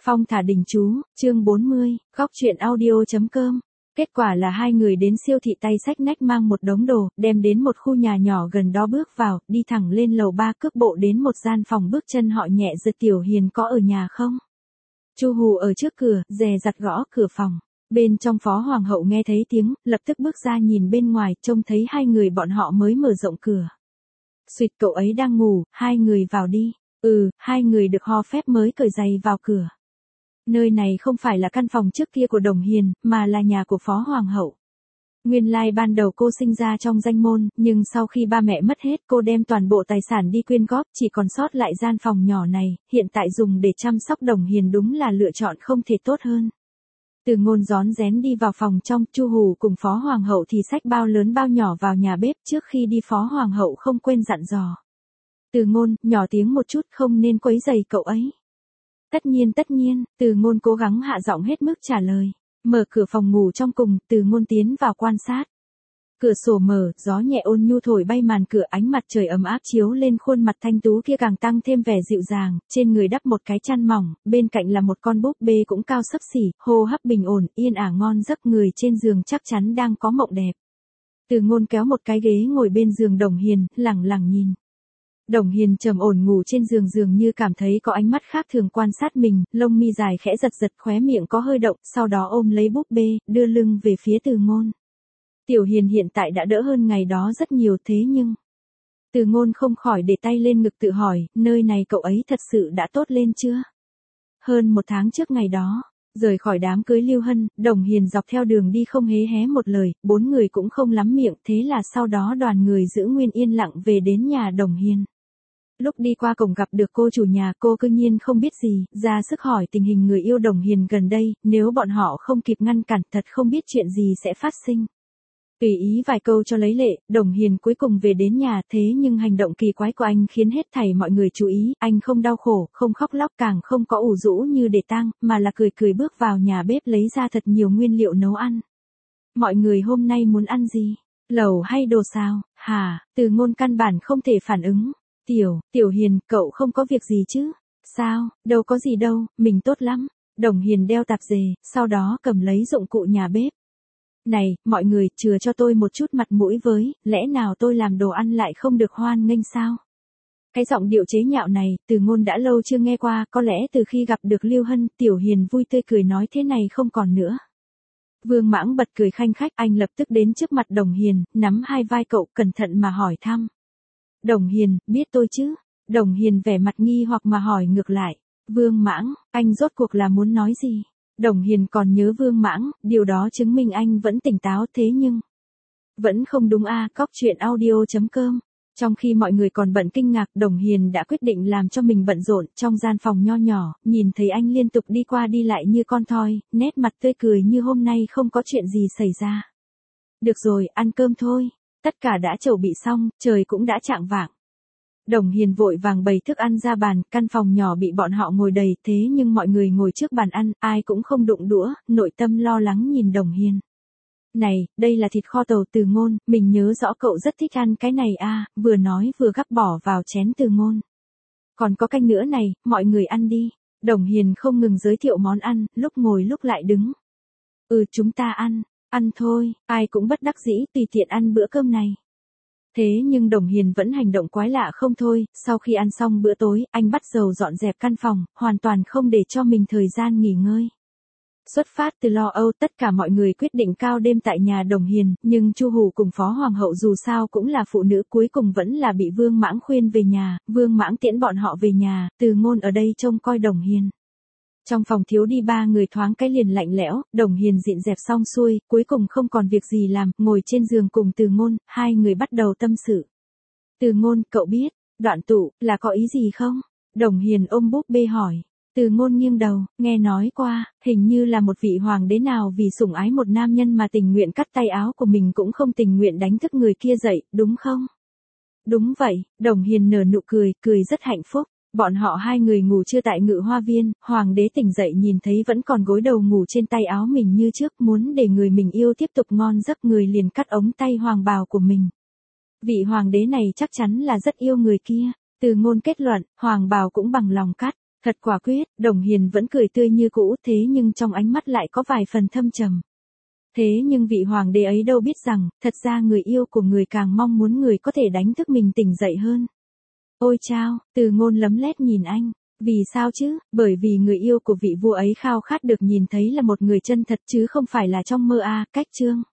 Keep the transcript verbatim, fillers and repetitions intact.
Phong thả đình chú, chương bốn mươi, góc truyện audio chấm com. Kết quả là hai người đến siêu thị tay xách nách mang một đống đồ, đem đến một khu nhà nhỏ gần đó bước vào, đi thẳng lên lầu ba cước bộ đến một gian phòng bước chân họ nhẹ giật. Tiểu Hiền có ở nhà không? Chu Hù ở trước cửa, dè dặt gõ cửa phòng. Bên trong Phó Hoàng hậu nghe thấy tiếng, lập tức bước ra nhìn bên ngoài, trông thấy hai người bọn họ mới mở rộng cửa. Xuyệt, cậu ấy đang ngủ, hai người vào đi. Ừ, hai người được ho phép mới cởi giày vào cửa. Nơi này không phải là căn phòng trước kia của Đồng Hiền, mà là nhà của Phó Hoàng hậu. Nguyên lai ban đầu cô sinh ra trong danh môn, nhưng sau khi ba mẹ mất hết cô đem toàn bộ tài sản đi quyên góp, chỉ còn sót lại gian phòng nhỏ này, hiện tại dùng để chăm sóc Đồng Hiền đúng là lựa chọn không thể tốt hơn. Từ Ngôn rón rén đi vào phòng trong, Chu Hù cùng Phó Hoàng hậu thì xách bao lớn bao nhỏ vào nhà bếp. Trước khi đi Phó Hoàng hậu không quên dặn dò. Từ Ngôn, nhỏ tiếng một chút, không nên quấy rầy cậu ấy. Tất nhiên tất nhiên, Từ Ngôn cố gắng hạ giọng hết mức trả lời. Mở cửa phòng ngủ trong cùng, Từ Ngôn tiến vào quan sát. Cửa sổ mở, gió nhẹ ôn nhu thổi bay màn cửa, ánh mặt trời ấm áp chiếu lên khuôn mặt thanh tú kia càng tăng thêm vẻ dịu dàng, trên người đắp một cái chăn mỏng, bên cạnh là một con búp bê cũng cao xấp xỉ, hô hấp bình ổn, yên ả ngon giấc, người trên giường chắc chắn đang có mộng đẹp. Từ Ngôn kéo một cái ghế ngồi bên giường Đồng Hiền, lẳng lặng nhìn. Đồng Hiền trầm ổn ngủ trên giường, dường như cảm thấy có ánh mắt khác thường quan sát mình, lông mi dài khẽ giật giật, khóe miệng có hơi động, sau đó ôm lấy búp bê, đưa lưng về phía Từ Ngôn. Tiểu Hiền hiện tại đã đỡ hơn ngày đó rất nhiều, thế nhưng... Từ Ngôn không khỏi để tay lên ngực tự hỏi, nơi này cậu ấy thật sự đã tốt lên chưa? Hơn một tháng trước ngày đó, rời khỏi đám cưới Lưu Hân, Đồng Hiền dọc theo đường đi không hé hé một lời, bốn người cũng không lắm miệng, thế là sau đó đoàn người giữ nguyên yên lặng về đến nhà Đồng Hiền. Lúc đi qua cổng gặp được cô chủ nhà, cô cư nhiên không biết gì, ra sức hỏi tình hình người yêu Đồng Hiền gần đây, nếu bọn họ không kịp ngăn cản thật không biết chuyện gì sẽ phát sinh. Tùy ý vài câu cho lấy lệ, Đồng Hiền cuối cùng về đến nhà, thế nhưng hành động kỳ quái của anh khiến hết thảy mọi người chú ý, anh không đau khổ, không khóc lóc, càng không có ủ rũ như để tang, mà là cười cười bước vào nhà bếp lấy ra thật nhiều nguyên liệu nấu ăn. Mọi người hôm nay muốn ăn gì? Lẩu hay đồ xào? Hả? Từ Ngôn căn bản không thể phản ứng. Tiểu, Tiểu Hiền, cậu không có việc gì chứ? Sao? Đâu có gì đâu, mình tốt lắm. Đồng Hiền đeo tạp dề, sau đó cầm lấy dụng cụ nhà bếp. Này, mọi người, chừa cho tôi một chút mặt mũi với, lẽ nào tôi làm đồ ăn lại không được hoan nghênh sao? Cái giọng điệu chế nhạo này, Từ Ngôn đã lâu chưa nghe qua, có lẽ từ khi gặp được Lưu Hân, Tiểu Hiền vui tươi cười nói thế này không còn nữa. Vương Mãng bật cười khanh khách, anh lập tức đến trước mặt Đồng Hiền, nắm hai vai cậu, cẩn thận mà hỏi thăm. Đồng Hiền, biết tôi chứ? Đồng Hiền vẻ mặt nghi hoặc mà hỏi ngược lại. Vương Mãng, anh rốt cuộc là muốn nói gì? Đồng Hiền còn nhớ Vương Mãng, điều đó chứng minh anh vẫn tỉnh táo, thế nhưng... Vẫn không đúng a. Cóc truyện audio chấm com. Trong khi mọi người còn bận kinh ngạc, Đồng Hiền đã quyết định làm cho mình bận rộn, trong gian phòng nho nhỏ, nhìn thấy anh liên tục đi qua đi lại như con thoi, nét mặt tươi cười như hôm nay không có chuyện gì xảy ra. Được rồi, ăn cơm thôi. Tất cả đã chuẩn bị xong, trời cũng đã chạng vạng. Đồng Hiền vội vàng bày thức ăn ra bàn, căn phòng nhỏ bị bọn họ ngồi đầy, thế nhưng mọi người ngồi trước bàn ăn, ai cũng không đụng đũa, nội tâm lo lắng nhìn Đồng Hiền. Này, đây là thịt kho tàu. Từ Ngôn, mình nhớ rõ cậu rất thích ăn cái này a. Vừa nói vừa gắp bỏ vào chén Từ Ngôn. Còn có canh nữa này, mọi người ăn đi. Đồng Hiền không ngừng giới thiệu món ăn, lúc ngồi lúc lại đứng. Ừ, chúng ta ăn. Ăn thôi, ai cũng bất đắc dĩ tùy tiện ăn bữa cơm này. Thế nhưng Đồng Hiền vẫn hành động quái lạ không thôi, sau khi ăn xong bữa tối, anh bắt đầu dọn dẹp căn phòng, hoàn toàn không để cho mình thời gian nghỉ ngơi. Xuất phát từ lo âu, tất cả mọi người quyết định cao đêm tại nhà Đồng Hiền, nhưng Chu Hù cùng Phó Hoàng hậu dù sao cũng là phụ nữ, cuối cùng vẫn là bị Vương Mãng khuyên về nhà, Vương Mãng tiễn bọn họ về nhà, Từ Ngôn ở đây trông coi Đồng Hiền. Trong phòng thiếu đi ba người thoáng cái liền lạnh lẽo, Đồng Hiền dọn dẹp xong xuôi, cuối cùng không còn việc gì làm, ngồi trên giường cùng Từ Ngôn, hai người bắt đầu tâm sự. Từ Ngôn, cậu biết, đoạn tụ, là có ý gì không? Đồng Hiền ôm búp bê hỏi. Từ Ngôn nghiêng đầu, nghe nói qua, hình như là một vị hoàng đế nào vì sủng ái một nam nhân mà tình nguyện cắt tay áo của mình cũng không tình nguyện đánh thức người kia dậy, đúng không? Đúng vậy, Đồng Hiền nở nụ cười, cười rất hạnh phúc. Bọn họ hai người ngủ trưa tại Ngự Hoa Viên, hoàng đế tỉnh dậy nhìn thấy vẫn còn gối đầu ngủ trên tay áo mình như trước, muốn để người mình yêu tiếp tục ngon giấc, người liền cắt ống tay hoàng bào của mình. Vị hoàng đế này chắc chắn là rất yêu người kia. Từ Ngôn kết luận, hoàng bào cũng bằng lòng cắt. Thật quả quyết, Đồng Hiền vẫn cười tươi như cũ, thế nhưng trong ánh mắt lại có vài phần thâm trầm. Thế nhưng vị hoàng đế ấy đâu biết rằng, thật ra người yêu của người càng mong muốn người có thể đánh thức mình tỉnh dậy hơn. Ôi chao, Từ Ngôn lấm lét nhìn anh. Vì sao chứ? Bởi vì người yêu của vị vua ấy khao khát được nhìn thấy là một người chân thật chứ không phải là trong mơ a, cách chương.